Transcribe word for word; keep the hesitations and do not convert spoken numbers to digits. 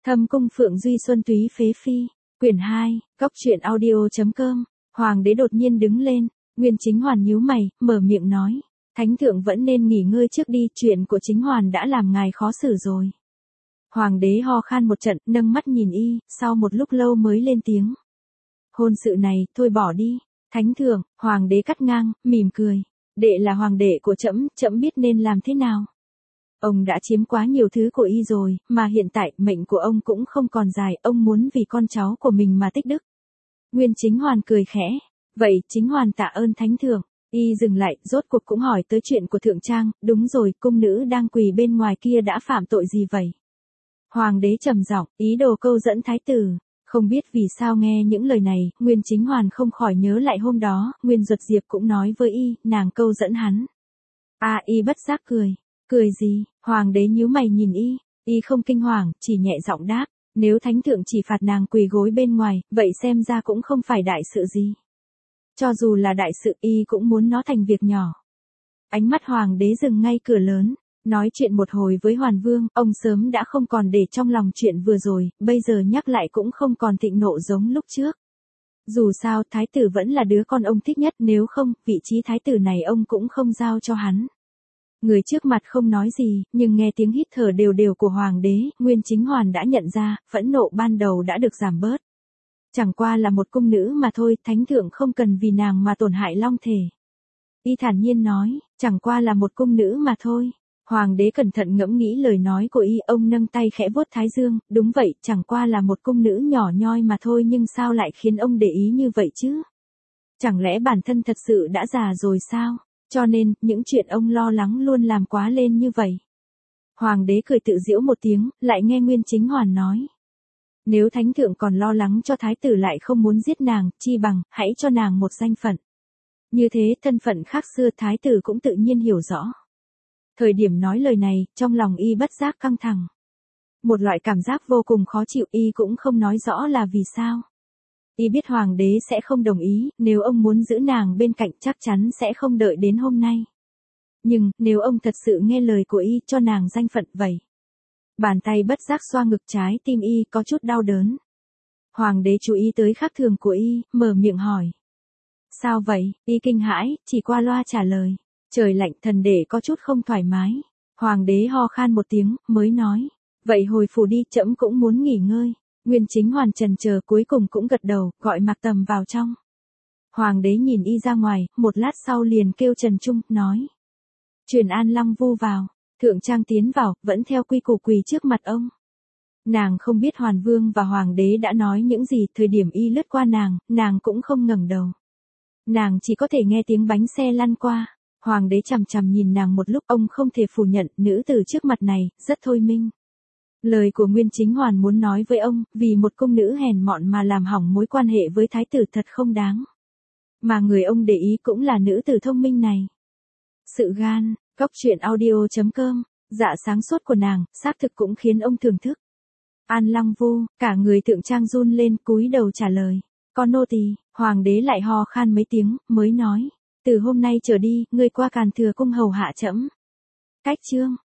Thâm cung Phượng Duy Xuân Túy Phế Phi, quyển hai, góc truyện audio.com, Hoàng đế đột nhiên đứng lên, Nguyên Chính Hoàn nhíu mày, mở miệng nói, Thánh thượng vẫn nên nghỉ ngơi trước đi, chuyện của Chính Hoàn đã làm ngài khó xử rồi. Hoàng đế ho khan một trận, nâng mắt nhìn y, sau một lúc lâu mới lên tiếng. Hôn sự này, thôi bỏ đi. Thánh thượng, Hoàng đế cắt ngang, mỉm cười. Đệ là hoàng đệ của trẫm, trẫm biết nên làm thế nào. Ông đã chiếm quá nhiều thứ của y rồi, mà hiện tại mệnh của ông cũng không còn dài, ông muốn vì con cháu của mình mà tích đức. Nguyên Chính Hoàn cười khẽ. Vậy Chính Hoàn tạ ơn Thánh thượng. Y dừng lại, rốt cuộc cũng hỏi tới chuyện của Thượng Trang, đúng rồi, cung nữ đang quỳ bên ngoài kia đã phạm tội gì vậy? Hoàng đế trầm giọng, ý đồ câu dẫn thái tử. Không biết vì sao nghe những lời này, Nguyên Chính Hoàn không khỏi nhớ lại hôm đó, Nguyên Duật Diệp cũng nói với y, nàng câu dẫn hắn. À, y bất giác cười. Cười gì? Hoàng đế nhíu mày nhìn y, y không kinh hoàng, chỉ nhẹ giọng đáp, nếu Thánh thượng chỉ phạt nàng quỳ gối bên ngoài, vậy xem ra cũng không phải đại sự gì. Cho dù là đại sự, y cũng muốn nó thành việc nhỏ. Ánh mắt Hoàng đế dừng ngay cửa lớn. Nói chuyện một hồi với Hoàn Vương, ông sớm đã không còn để trong lòng chuyện vừa rồi, bây giờ nhắc lại cũng không còn thịnh nộ giống lúc trước. Dù sao, thái tử vẫn là đứa con ông thích nhất, nếu không, vị trí thái tử này ông cũng không giao cho hắn. Người trước mặt không nói gì, nhưng nghe tiếng hít thở đều đều của Hoàng đế, Nguyên Chính Hoàn đã nhận ra, phẫn nộ ban đầu đã được giảm bớt. Chẳng qua là một cung nữ mà thôi, Thánh thượng không cần vì nàng mà tổn hại long thể. Y thản nhiên nói, chẳng qua là một cung nữ mà thôi. Hoàng đế cẩn thận ngẫm nghĩ lời nói của y, ông nâng tay khẽ vuốt thái dương, đúng vậy, chẳng qua là một cung nữ nhỏ nhoi mà thôi, nhưng sao lại khiến ông để ý như vậy chứ? Chẳng lẽ bản thân thật sự đã già rồi sao? Cho nên, những chuyện ông lo lắng luôn làm quá lên như vậy. Hoàng đế cười tự giễu một tiếng, lại nghe Nguyên Chính Hoàn nói. Nếu Thánh thượng còn lo lắng cho thái tử lại không muốn giết nàng, chi bằng, hãy cho nàng một danh phận. Như thế, thân phận khác xưa thái tử cũng tự nhiên hiểu rõ. Thời điểm nói lời này, trong lòng y bất giác căng thẳng. Một loại cảm giác vô cùng khó chịu, y cũng không nói rõ là vì sao. Y biết Hoàng đế sẽ không đồng ý, nếu ông muốn giữ nàng bên cạnh chắc chắn sẽ không đợi đến hôm nay. Nhưng, nếu ông thật sự nghe lời của y cho nàng danh phận vậy. Bàn tay bất giác xoa ngực trái tim y có chút đau đớn. Hoàng đế chú ý tới khác thường của y, mở miệng hỏi. Sao vậy? Y kinh hãi, chỉ qua loa trả lời. Trời lạnh, thần để có chút không thoải mái. Hoàng đế ho khan một tiếng, mới nói. Vậy hồi phủ đi, trẫm cũng muốn nghỉ ngơi. Nguyên Chính Hoàn chần chờ cuối cùng cũng gật đầu, gọi Mạc Tầm vào trong. Hoàng đế nhìn y ra ngoài, một lát sau liền kêu Trần Trung, nói. Truyền An Lăng Vu vào. Thượng Trang tiến vào, vẫn theo quy củ quỳ trước mặt ông. Nàng không biết Hoàn Vương và Hoàng đế đã nói những gì, thời điểm y lướt qua nàng, nàng cũng không ngẩng đầu. Nàng chỉ có thể nghe tiếng bánh xe lăn qua. Hoàng đế chằm chằm nhìn nàng một lúc, ông không thể phủ nhận, nữ tử trước mặt này, rất thôi minh. Lời của Nguyên Chính Hoàn muốn nói với ông, vì một cung nữ hèn mọn mà làm hỏng mối quan hệ với thái tử thật không đáng. Mà người ông để ý cũng là nữ tử thông minh này. Sự gan, góc truyện audio.com, dạ sáng suốt của nàng, xác thực cũng khiến ông thưởng thức. An Lăng Vu, cả người Thượng Trang run lên, cúi đầu trả lời. Con nô tỳ. Hoàng đế lại ho khan mấy tiếng, mới nói. Từ hôm nay trở đi, ngươi qua Càn Thừa cung hầu hạ trẫm. Cách chương.